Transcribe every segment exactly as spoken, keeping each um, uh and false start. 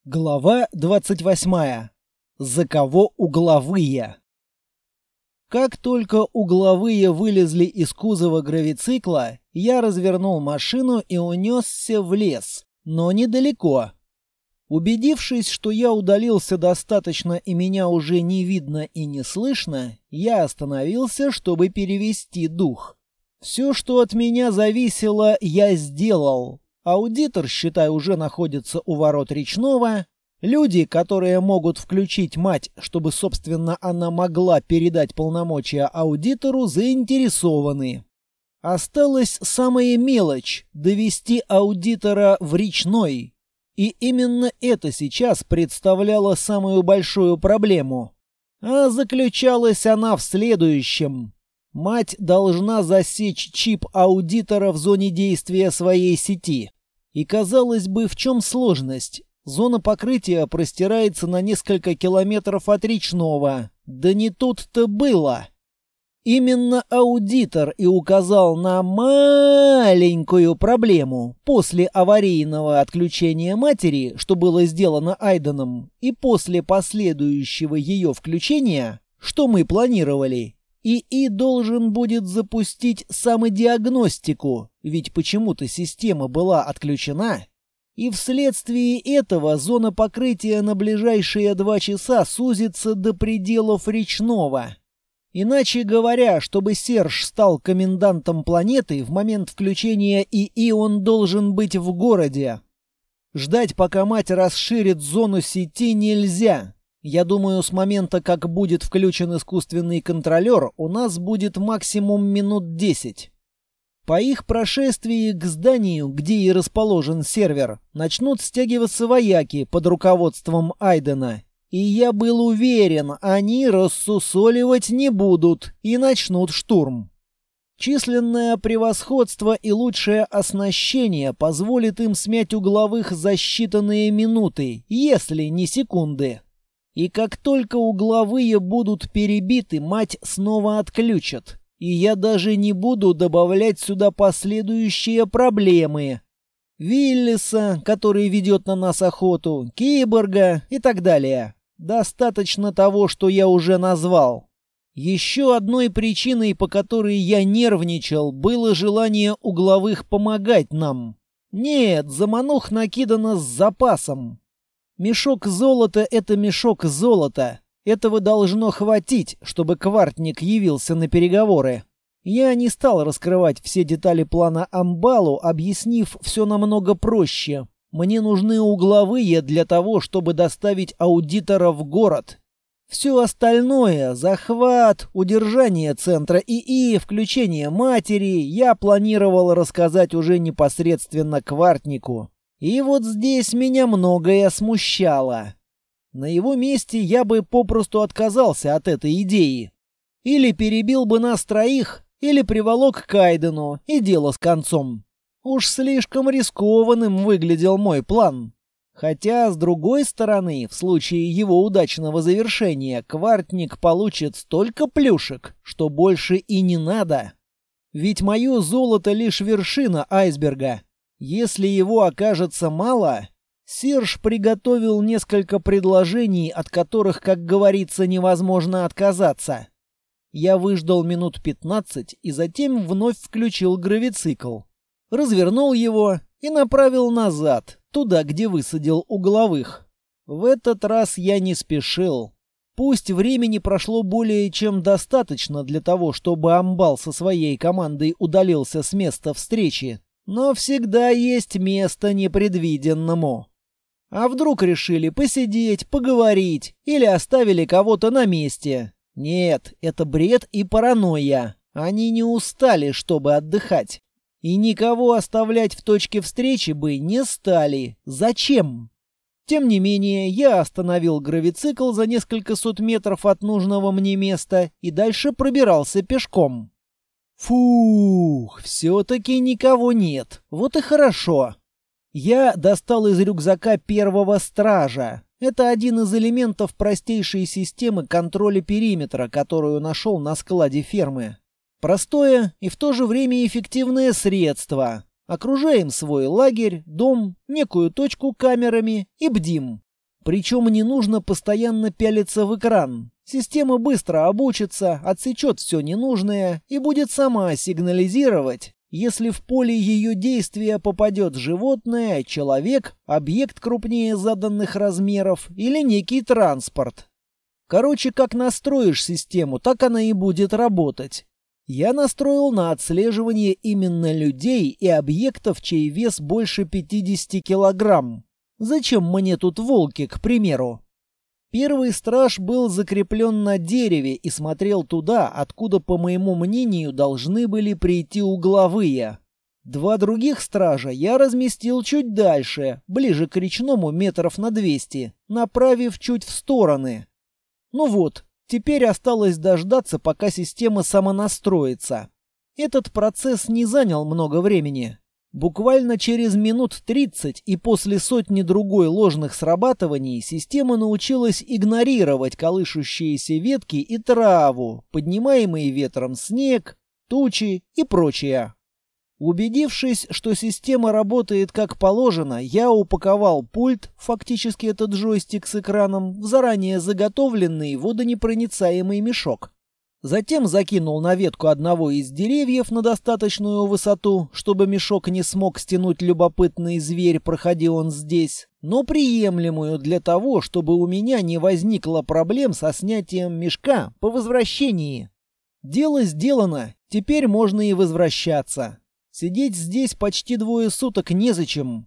Глава двадцать восьмая. За кого угловые? Как только угловые вылезли из кузова гравицикла, я развернул машину и унесся в лес, но недалеко. Убедившись, что я удалился достаточно и меня уже не видно и не слышно, я остановился, чтобы перевести дух. Все, что от меня зависело, я сделал. Аудитор, считай, уже находится у ворот речного. Люди, которые могут включить мать, чтобы, собственно, она могла передать полномочия аудитору, заинтересованы. Осталась самая мелочь — довести аудитора в речной. И именно это сейчас представляло самую большую проблему. А заключалась она в следующем. Мать должна засечь чип аудитора в зоне действия своей сети. И, казалось бы, в чем сложность? Зона покрытия простирается на несколько километров от речного. Да не тут-то было. Именно аудитор и указал на маленькую проблему после аварийного отключения матери, что было сделано Айденом, и после последующего ее включения, что мы планировали. ИИ должен будет запустить самодиагностику, ведь почему-то система была отключена, и вследствие этого зона покрытия на ближайшие два часа сузится до пределов речного. Иначе говоря, чтобы Серж стал комендантом планеты, в момент включения ИИ он должен быть в городе. Ждать, пока мать расширит зону сети, нельзя. Я думаю, с момента, как будет включен искусственный контролер, у нас будет максимум минут десять. По их прошествии к зданию, где и расположен сервер, начнут стягиваться вояки под руководством Айдена. И я был уверен, они рассусоливать не будут и начнут штурм. Численное превосходство и лучшее оснащение позволит им смять угловых за считанные минуты, если не секунды. И как только угловые будут перебиты, мать снова отключат. И я даже не буду добавлять сюда последующие проблемы. Виллиса, который ведет на нас охоту, Киборга и так далее. Достаточно того, что я уже назвал. Еще одной причиной, по которой я нервничал, было желание угловых помогать нам. Нет, заманух накидано с запасом. Мешок золота — это мешок золота. Этого должно хватить, чтобы квартник явился на переговоры. Я не стал раскрывать все детали плана Амбалу, объяснив все намного проще. Мне нужны угловые для того, чтобы доставить аудитора в город. Все остальное — захват, удержание центра ИИ, включение матери — я планировал рассказать уже непосредственно квартнику. И вот здесь меня многое смущало. На его месте я бы попросту отказался от этой идеи. Или перебил бы нас троих, или приволок к Айдену, и дело с концом. Уж слишком рискованным выглядел мой план. Хотя, с другой стороны, в случае его удачного завершения, квартник получит столько плюшек, что больше и не надо. Ведь мое золото лишь вершина айсберга. Если его окажется мало, Серж приготовил несколько предложений, от которых, как говорится, невозможно отказаться. Я выждал минут пятнадцать и затем вновь включил гравицикл. Развернул его и направил назад, туда, где высадил угловых. В этот раз я не спешил. Пусть времени прошло более чем достаточно для того, чтобы Амбал со своей командой удалился с места встречи, но всегда есть место непредвиденному. А вдруг решили посидеть, поговорить или оставили кого-то на месте? Нет, это бред и паранойя. Они не устали, чтобы отдыхать. И никого оставлять в точке встречи бы не стали. Зачем? Тем не менее, я остановил гравицикл за несколько сот метров от нужного мне места и дальше пробирался пешком. Фух, все-таки никого нет. Вот и хорошо. Я достал из рюкзака первого стража. Это один из элементов простейшей системы контроля периметра, которую нашел на складе фермы. Простое и в то же время эффективное средство. Окружаем свой лагерь, дом, некую точку камерами и бдим. Причем не нужно постоянно пялиться в экран. Система быстро обучится, отсечет все ненужное и будет сама сигнализировать, если в поле ее действия попадет животное, человек, объект крупнее заданных размеров или некий транспорт. Короче, как настроишь систему, так она и будет работать. Я настроил на отслеживание именно людей и объектов, чей вес больше пятидесяти килограмм. Зачем мне тут волки, к примеру? Первый страж был закреплен на дереве и смотрел туда, откуда, по моему мнению, должны были прийти угловые. Два других стража я разместил чуть дальше, ближе к речному метров на двести, направив чуть в стороны. Ну вот, теперь осталось дождаться, пока система самонастроится. Этот процесс не занял много времени. Буквально через минут тридцать и после сотни другой ложных срабатываний система научилась игнорировать колышущиеся ветки и траву, поднимаемый ветром снег, тучи и прочее. Убедившись, что система работает как положено, я упаковал пульт, фактически этот джойстик с экраном, в заранее заготовленный водонепроницаемый мешок. Затем закинул на ветку одного из деревьев на достаточную высоту, чтобы мешок не смог стянуть любопытный зверь, проходи он здесь, но приемлемую для того, чтобы у меня не возникло проблем со снятием мешка по возвращении. Дело сделано, теперь можно и возвращаться. Сидеть здесь почти двое суток незачем.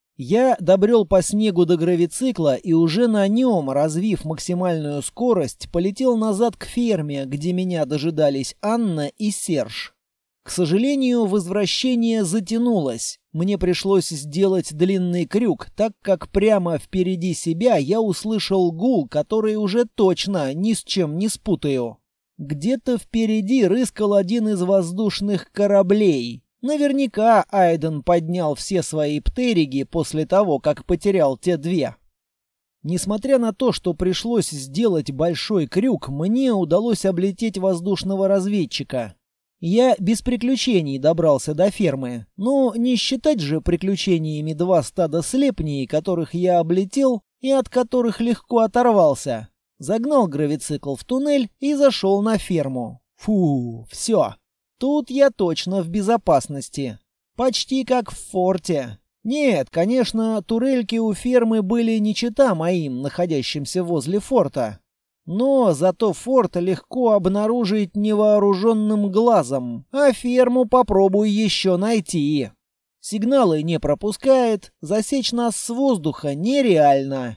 Я добрел по снегу до гравицикла и уже на нем, развив максимальную скорость, полетел назад к ферме, где меня дожидались Анна и Серж. К сожалению, возвращение затянулось. Мне пришлось сделать длинный крюк, так как прямо впереди себя я услышал гул, который уже точно ни с чем не спутаю. Где-то впереди рыскал один из воздушных кораблей. Наверняка Айден поднял все свои птериги после того, как потерял те две. Несмотря на то, что пришлось сделать большой крюк, мне удалось облететь воздушного разведчика. Я без приключений добрался до фермы, но не считать же приключениями два стада слепней, которых я облетел и от которых легко оторвался. Загнал гравицикл в туннель и зашел на ферму. Фу, все. Тут я точно в безопасности. Почти как в форте. Нет, конечно, турельки у фермы были не чета моим, находящимся возле форта. Но зато форт легко обнаружить невооруженным глазом, а ферму попробуй еще найти. Сигналы не пропускает, засечь нас с воздуха нереально.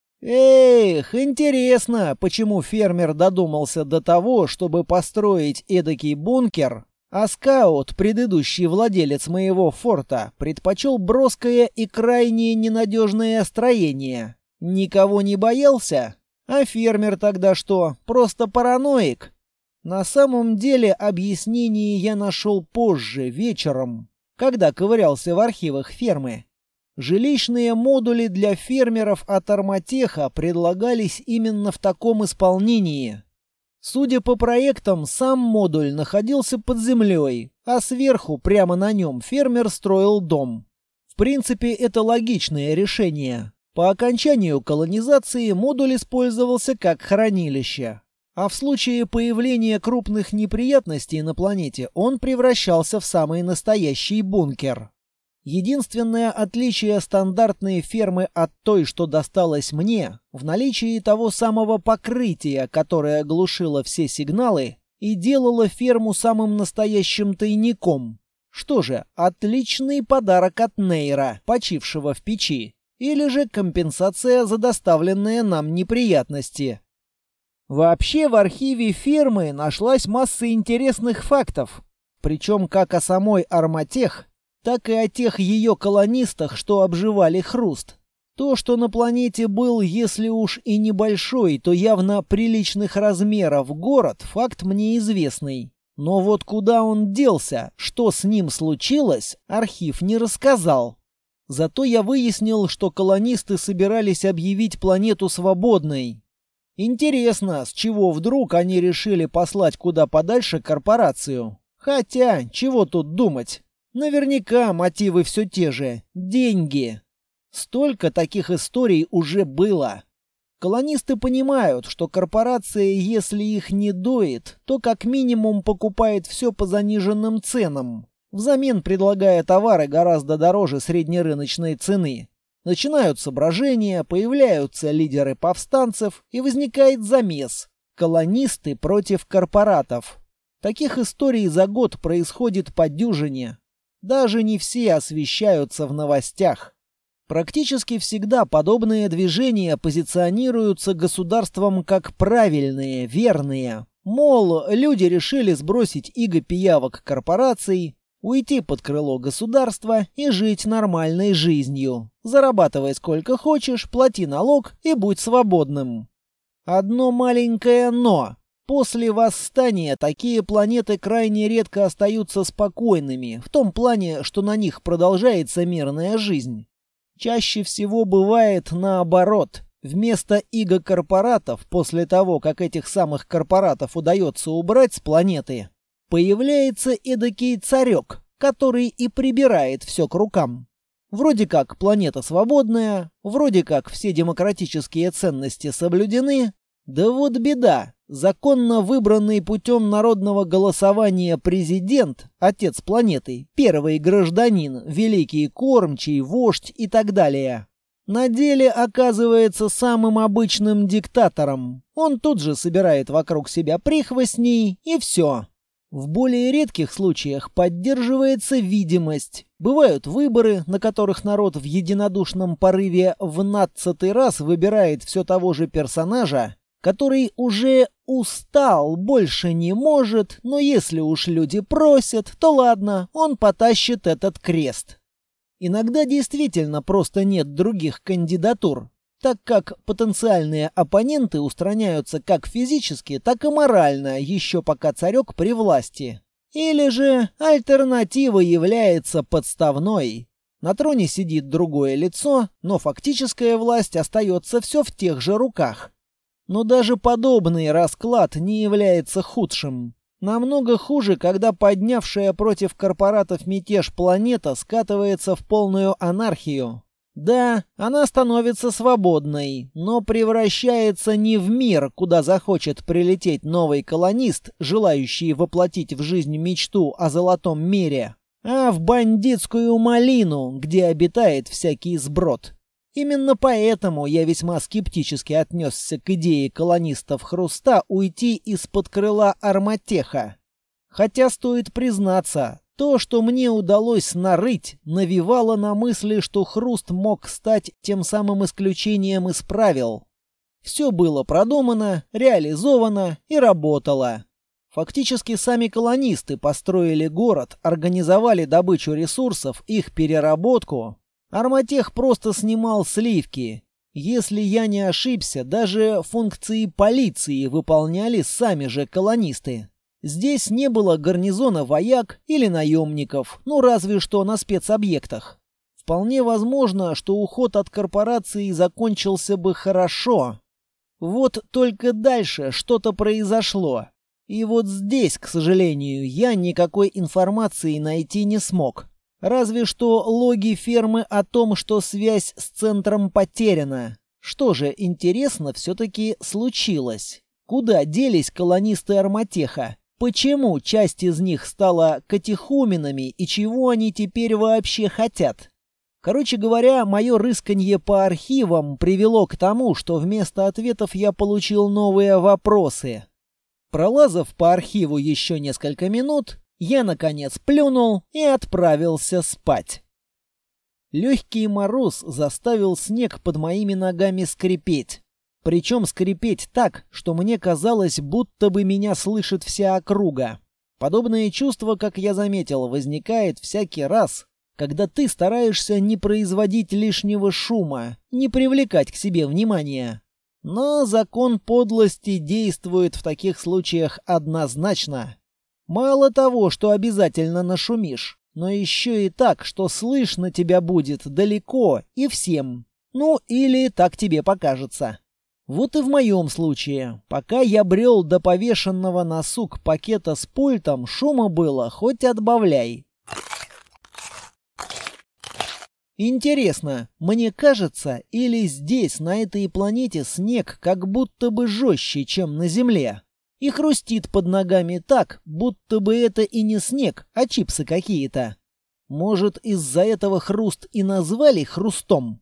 Эх, интересно, почему фермер додумался до того, чтобы построить эдакий бункер, а скаут, предыдущий владелец моего форта, предпочел броское и крайне ненадежное строение. Никого не боялся? А фермер тогда что, просто параноик? На самом деле объяснение я нашел позже, вечером, когда ковырялся в архивах фермы. Жилищные модули для фермеров от Арматеха предлагались именно в таком исполнении. Судя по проектам, сам модуль находился под землей, а сверху, прямо на нем, фермер строил дом. В принципе, это логичное решение. По окончанию колонизации модуль использовался как хранилище. А в случае появления крупных неприятностей на планете он превращался в самый настоящий бункер. Единственное отличие стандартной фермы от той, что досталось мне, в наличии того самого покрытия, которое глушило все сигналы и делало ферму самым настоящим тайником. Что же, отличный подарок от Нейра, почившего в печи, или же компенсация за доставленные нам неприятности. Вообще в архиве фермы нашлась масса интересных фактов, причем как о самой Арматех, так и о тех ее колонистах, что обживали Хруст. То, что на планете был, если уж и небольшой, то явно приличных размеров город, факт мне известный. Но вот куда он делся, что с ним случилось, архив не рассказал. Зато я выяснил, что колонисты собирались объявить планету свободной. Интересно, с чего вдруг они решили послать куда подальше корпорацию? Хотя, чего тут думать? Наверняка мотивы все те же – деньги. Столько таких историй уже было. Колонисты понимают, что корпорация, если их не доит, то как минимум покупает все по заниженным ценам, взамен предлагая товары гораздо дороже среднерыночной цены. Начинаются брожения, появляются лидеры повстанцев и возникает замес. Колонисты против корпоратов. Таких историй за год происходит по дюжине. Даже не все освещаются в новостях. Практически всегда подобные движения позиционируются государством как правильные, верные. Мол, люди решили сбросить иго пиявок корпораций, уйти под крыло государства и жить нормальной жизнью. Зарабатывай сколько хочешь, плати налог и будь свободным. Одно маленькое «но». После восстания такие планеты крайне редко остаются спокойными, в том плане, что на них продолжается мирная жизнь. Чаще всего бывает наоборот. Вместо иго корпоратов, после того, как этих самых корпоратов удается убрать с планеты, появляется эдакий царек, который и прибирает все к рукам. Вроде как планета свободная, вроде как все демократические ценности соблюдены, да вот беда. Законно выбранный путем народного голосования президент, отец планеты, первый гражданин, великий кормчий, вождь и так далее, на деле оказывается самым обычным диктатором. Он тут же собирает вокруг себя прихвостней и все. В более редких случаях поддерживается видимость. Бывают выборы, на которых народ в единодушном порыве в нацатый раз выбирает все того же персонажа, который уже устал, больше не может, но если уж люди просят, то ладно, он потащит этот крест. Иногда действительно просто нет других кандидатур, так как потенциальные оппоненты устраняются как физически, так и морально, еще пока царек при власти. Или же альтернатива является подставной. На троне сидит другое лицо, но фактическая власть остается все в тех же руках. Но даже подобный расклад не является худшим. Намного хуже, когда поднявшая против корпоратов мятеж планета скатывается в полную анархию. Да, она становится свободной, но превращается не в мир, куда захочет прилететь новый колонист, желающий воплотить в жизнь мечту о золотом мире, а в бандитскую малину, где обитает всякий сброд. Именно поэтому я весьма скептически отнесся к идее колонистов Хруста уйти из-под крыла Арматеха. Хотя стоит признаться, то, что мне удалось нарыть, навевало на мысли, что Хруст мог стать тем самым исключением из правил. Все было продумано, реализовано и работало. Фактически сами колонисты построили город, организовали добычу ресурсов, их переработку. Арматех просто снимал сливки. Если я не ошибся, даже функции полиции выполняли сами же колонисты. Здесь не было гарнизона вояк или наемников, ну разве что на спецобъектах. Вполне возможно, что уход от корпорации закончился бы хорошо. Вот только дальше что-то произошло. И вот здесь, к сожалению, я никакой информации найти не смог. Разве что логи фермы о том, что связь с центром потеряна. Что же, интересно, все-таки случилось? Куда делись колонисты Арматеха? Почему часть из них стала катехуменами и чего они теперь вообще хотят? Короче говоря, мое рысканье по архивам привело к тому, что вместо ответов я получил новые вопросы. Пролазав по архиву еще несколько минут, я, наконец, плюнул и отправился спать. Легкий мороз заставил снег под моими ногами скрипеть. Причем скрипеть так, что мне казалось, будто бы меня слышит вся округа. Подобное чувство, как я заметил, возникает всякий раз, когда ты стараешься не производить лишнего шума, не привлекать к себе внимания. Но закон подлости действует в таких случаях однозначно. Мало того, что обязательно нашумишь, но еще и так, что слышно тебя будет далеко и всем. Ну, или так тебе покажется. Вот и в моем случае. Пока я брел до повешенного на сук пакета с пультом, шума было хоть отбавляй. Интересно, мне кажется, или здесь, на этой планете, снег как будто бы жестче, чем на Земле? И хрустит под ногами так, будто бы это и не снег, а чипсы какие-то. Может, из-за этого хруст и назвали хрустом?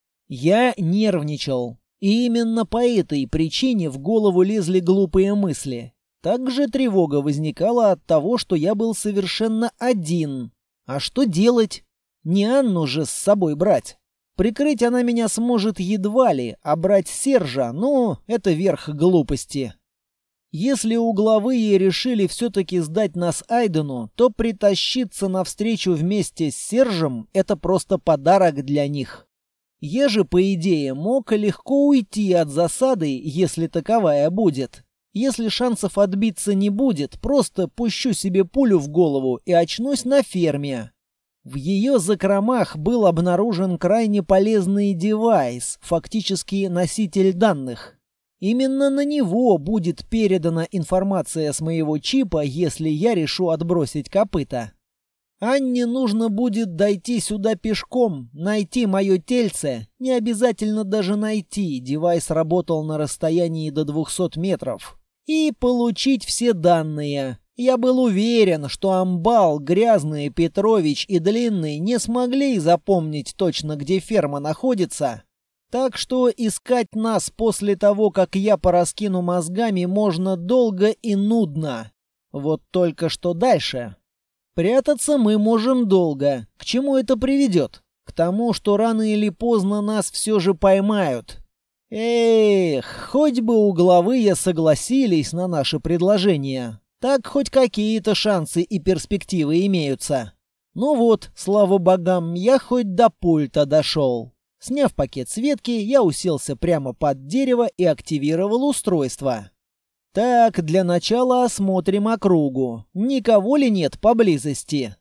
Я нервничал. И именно по этой причине в голову лезли глупые мысли. Также тревога возникала от того, что я был совершенно один. А что делать? Не Анну же с собой брать. Прикрыть она меня сможет едва ли, а брать Сержа, ну, это верх глупости. Если угловые решили все-таки сдать нас Айдену, то притащиться навстречу вместе с Сержем — это просто подарок для них. Я же, по идее, мог легко уйти от засады, если таковая будет. Если шансов отбиться не будет, просто пущу себе пулю в голову и очнусь на ферме. В ее закромах был обнаружен крайне полезный девайс, фактически носитель данных. Именно на него будет передана информация с моего чипа, если я решу отбросить копыта. Анне нужно будет дойти сюда пешком, найти мое тельце, не обязательно даже найти, девайс работал на расстоянии до двухсот метров, и получить все данные. Я был уверен, что Амбал, Грязный, Петрович и Длинный не смогли запомнить точно, где ферма находится. Так что искать нас после того, как я пораскину мозгами, можно долго и нудно. Вот только что дальше? Прятаться мы можем долго. К чему это приведет? К тому, что рано или поздно нас все же поймают. Эх, хоть бы угловые согласились на наше предложение. Так хоть какие-то шансы и перспективы имеются. Ну вот, слава богам, я хоть до пульта дошел. Сняв пакет с ветки, я уселся прямо под дерево и активировал устройство. Так, для начала осмотрим округу. Никого ли нет поблизости?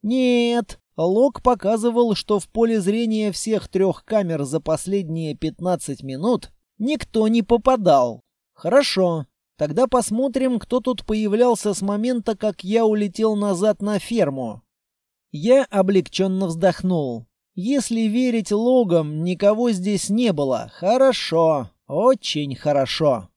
Нет. Лог показывал, что в поле зрения всех трех камер за последние пятнадцать минут никто не попадал. Хорошо. Тогда посмотрим, кто тут появлялся с момента, как я улетел назад на ферму. Я облегченно вздохнул. Если верить логам, никого здесь не было. Хорошо. Очень хорошо.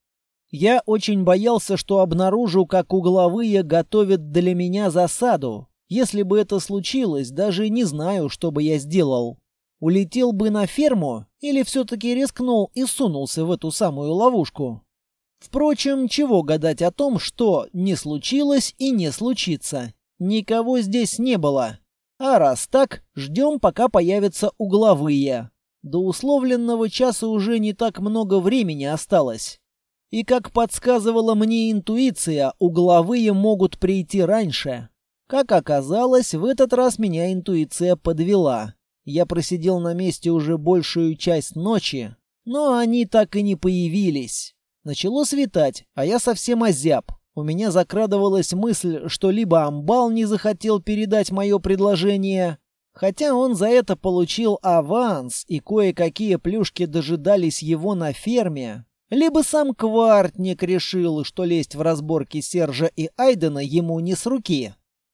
Я очень боялся, что обнаружу, как угловые готовят для меня засаду. Если бы это случилось, даже не знаю, что бы я сделал. Улетел бы на ферму или все-таки рискнул и сунулся в эту самую ловушку? Впрочем, чего гадать о том, что не случилось и не случится. Никого здесь не было. А раз так, ждем, пока появятся угловые. До условленного часа уже не так много времени осталось. И как подсказывала мне интуиция, угловые могут прийти раньше. Как оказалось, в этот раз меня интуиция подвела. Я просидел на месте уже большую часть ночи, но они так и не появились. Начало светать, а я совсем озяб. У меня закрадывалась мысль, что либо Амбал не захотел передать мое предложение, хотя он за это получил аванс, и кое-какие плюшки дожидались его на ферме, либо сам Квартник решил, что лезть в разборки Сержа и Айдена ему не с руки.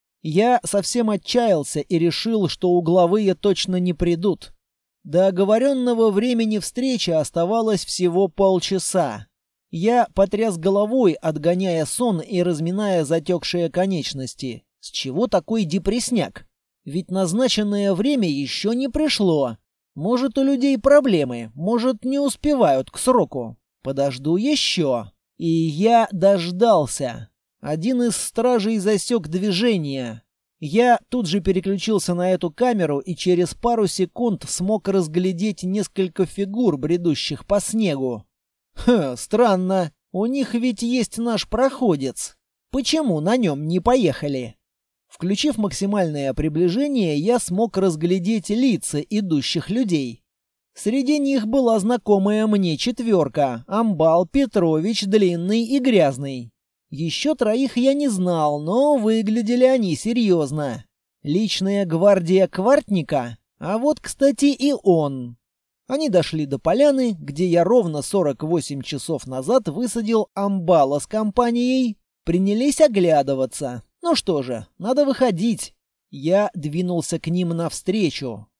Я совсем отчаялся и решил, что угловые точно не придут. До оговоренного времени встречи оставалось всего полчаса. Я потряс головой, отгоняя сон и разминая затекшие конечности. С чего такой депрессняк? Ведь назначенное время еще не пришло. Может, у людей проблемы, может, не успевают к сроку. Подожду еще. И я дождался. Один из стражей засек движение. Я тут же переключился на эту камеру и через пару секунд смог разглядеть несколько фигур, бредущих по снегу. Ха, странно. У них ведь есть наш проходец. Почему на нем не поехали? Включив максимальное приближение, я смог разглядеть лица идущих людей. Среди них была знакомая мне четверка: Амбал, Петрович, Длинный и Грязный. Еще троих я не знал, но выглядели они серьезно. Личная гвардия Квартника? А вот, кстати, и он. Они дошли до поляны, где я ровно сорок восемь часов назад высадил Амбала с компанией, принялись оглядываться. Ну что же, надо выходить. Я двинулся к ним навстречу.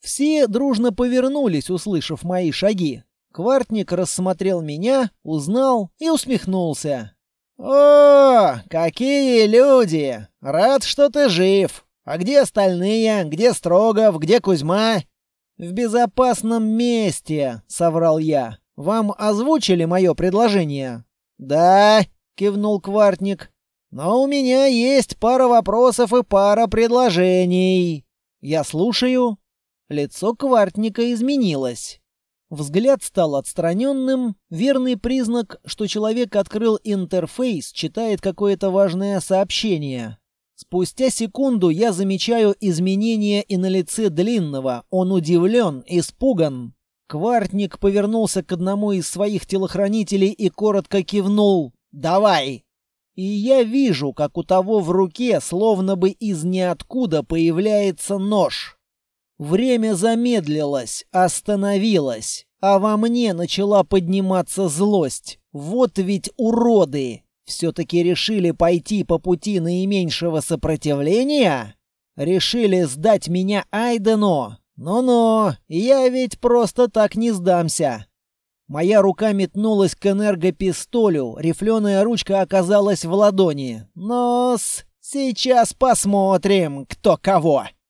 Все дружно повернулись, услышав мои шаги. Квартник рассмотрел меня, узнал и усмехнулся. «О, какие люди! Рад, что ты жив! А где остальные? Где Строгов? Где Кузьма?» «В безопасном месте», — соврал я. «Вам озвучили мое предложение?» «Да», — кивнул Квартник. «Но у меня есть пара вопросов и пара предложений». «Я слушаю». Лицо Квартника изменилось. Взгляд стал отстраненным, верный признак, что человек открыл интерфейс, читает какое-то важное сообщение. Спустя секунду я замечаю изменения и на лице Длинного. Он удивлен, испуган. Квартник повернулся к одному из своих телохранителей и коротко кивнул «Давай!». И я вижу, как у того в руке, словно бы из ниоткуда, появляется нож. Время замедлилось, остановилось, а во мне начала подниматься злость. Вот ведь уроды! Все-таки решили пойти по пути наименьшего сопротивления? Решили сдать меня Айдену? Ну-ну, я ведь просто так не сдамся. Моя рука метнулась к энергопистолю, рифленая ручка оказалась в ладони. Но-с, сейчас посмотрим, кто кого.